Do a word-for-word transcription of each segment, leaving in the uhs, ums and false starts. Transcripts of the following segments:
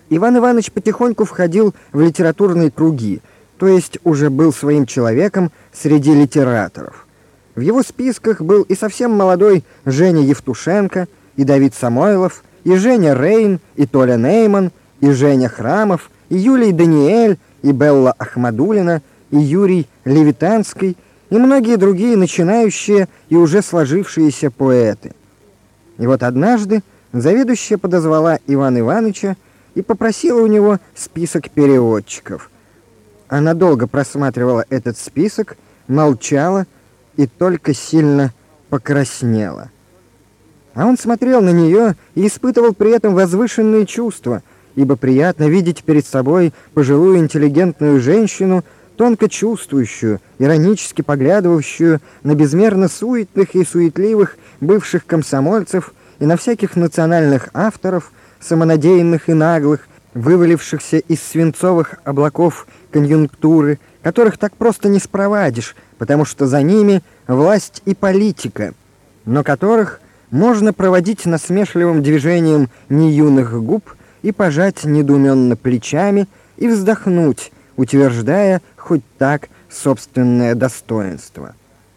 Иван Иванович потихоньку входил в литературные круги, то есть уже был своим человеком среди литераторов. В его списках был и совсем молодой Женя Евтушенко, и Давид Самойлов, и Женя Рейн, и Толя Нейман, и Женя Храмов, и Юлий Даниэль, и Белла Ахмадулина, и Юрий Левитанский, и многие другие начинающие и уже сложившиеся поэты. И вот однажды заведующая подозвала Ивана Ивановича и попросила у него список переводчиков. Она долго просматривала этот список, молчала и только сильно покраснела. А он смотрел на нее и испытывал при этом возвышенные чувства, ибо приятно видеть перед собой пожилую интеллигентную женщину, тонко чувствующую, иронически поглядывающую на безмерно суетных и суетливых бывших комсомольцев и на всяких национальных авторов, самонадеянных и наглых, вывалившихся из свинцовых облаков конъюнктуры, которых так просто не спровадишь, потому что за ними власть и политика, но которых можно проводить насмешливым движением неюных губ и пожать недоуменно плечами и вздохнуть, утверждая хоть так собственное достоинство.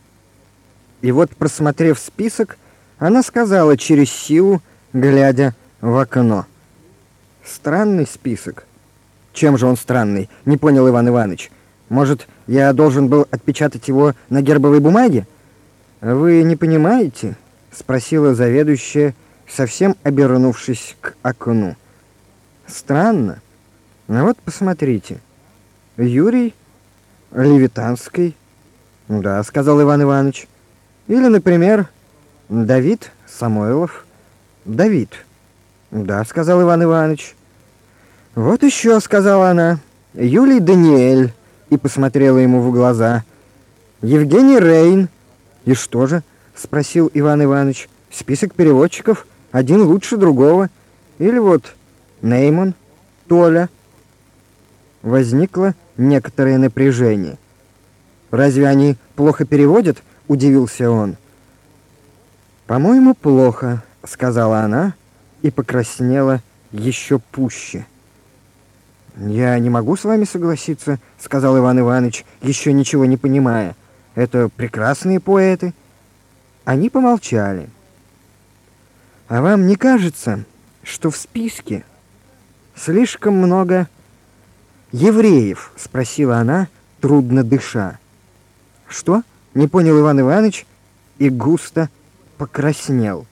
И вот, просмотрев список, она сказала через силу, глядя в окно: «Странный список». «Чем же он странный?» — не понял Иван Иванович. «Может, я должен был отпечатать его на гербовой бумаге?» «Вы не понимаете?» — спросила заведующая, совсем обернувшись к окну. «Странно. Ну вот, посмотрите. Юрий Левитанский». «Да», — сказал Иван Иванович. «Или, например, Давид Самойлов». «Давид». «Да», — сказал Иван Иванович. «Вот еще», — сказала она, — «Юлий Даниэль», и посмотрела ему в глаза. «Евгений Рейн». «И что же?» — спросил Иван Иванович. «Список переводчиков один лучше другого. Или вот Нейман, Толя». Возникло некоторое напряжение. «Разве они плохо переводят?» — удивился он. «По-моему, плохо», — сказала она и покраснела еще пуще. «Я не могу с вами согласиться», — сказал Иван Иванович, еще ничего не понимая. «Это прекрасные поэты». Они помолчали. «А вам не кажется, что в списке слишком много евреев?» — спросила она, трудно дыша. «Что?» — не понял Иван Иванович и густо покраснел.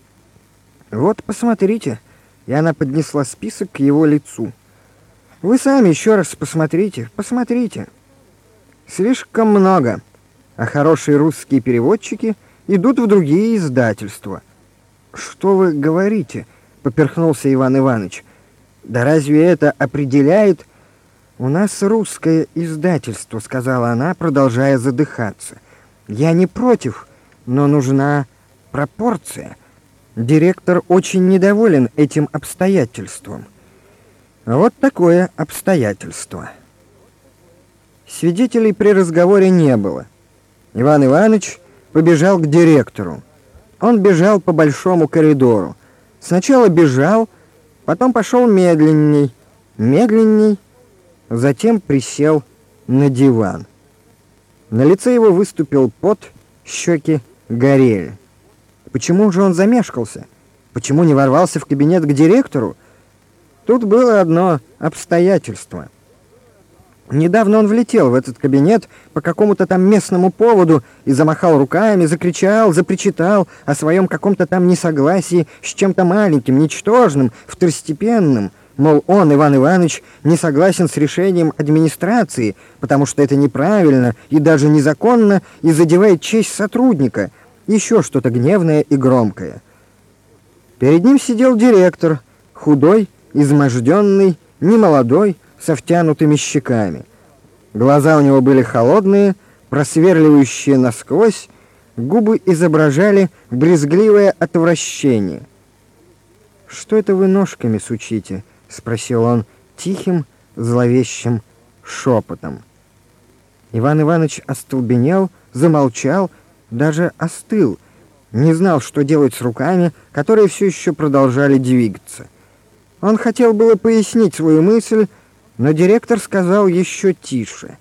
«Вот, посмотрите», — и она поднесла список к его лицу. «Вы сами еще раз посмотрите, посмотрите. Слишком много, а хорошие русские переводчики идут в другие издательства». «Что вы говорите?» — поперхнулся Иван Иванович. «Да разве это определяет...» «У нас русское издательство», — сказала она, продолжая задыхаться. «Я не против, но нужна пропорция. Директор очень недоволен этим обстоятельством». Вот такое обстоятельство. Свидетелей при разговоре не было. Иван Иванович побежал к директору. Он бежал по большому коридору. Сначала бежал, потом пошел медленней, медленней, затем присел на диван. На лице его выступил пот, щеки горели. Почему же он замешкался? Почему не ворвался в кабинет к директору? Тут было одно обстоятельство. Недавно он влетел в этот кабинет по какому-то там местному поводу и замахал руками, закричал, запричитал о своем каком-то там несогласии с чем-то маленьким, ничтожным, второстепенным. Мол, он, Иван Иванович, не согласен с решением администрации, потому что это неправильно и даже незаконно и задевает честь сотрудника. Еще что-то гневное и громкое. Перед ним сидел директор, худой, изможденный, немолодой, со втянутыми щеками. Глаза у него были холодные, просверливающие насквозь, губы изображали брезгливое отвращение. «Что это вы ножками сучите?» — спросил он тихим, зловещим шепотом. Иван Иванович остолбенел, замолчал, даже остыл, не знал, что делать с руками, которые все еще продолжали двигаться. Он хотел было пояснить свою мысль, но директор сказал еще тише: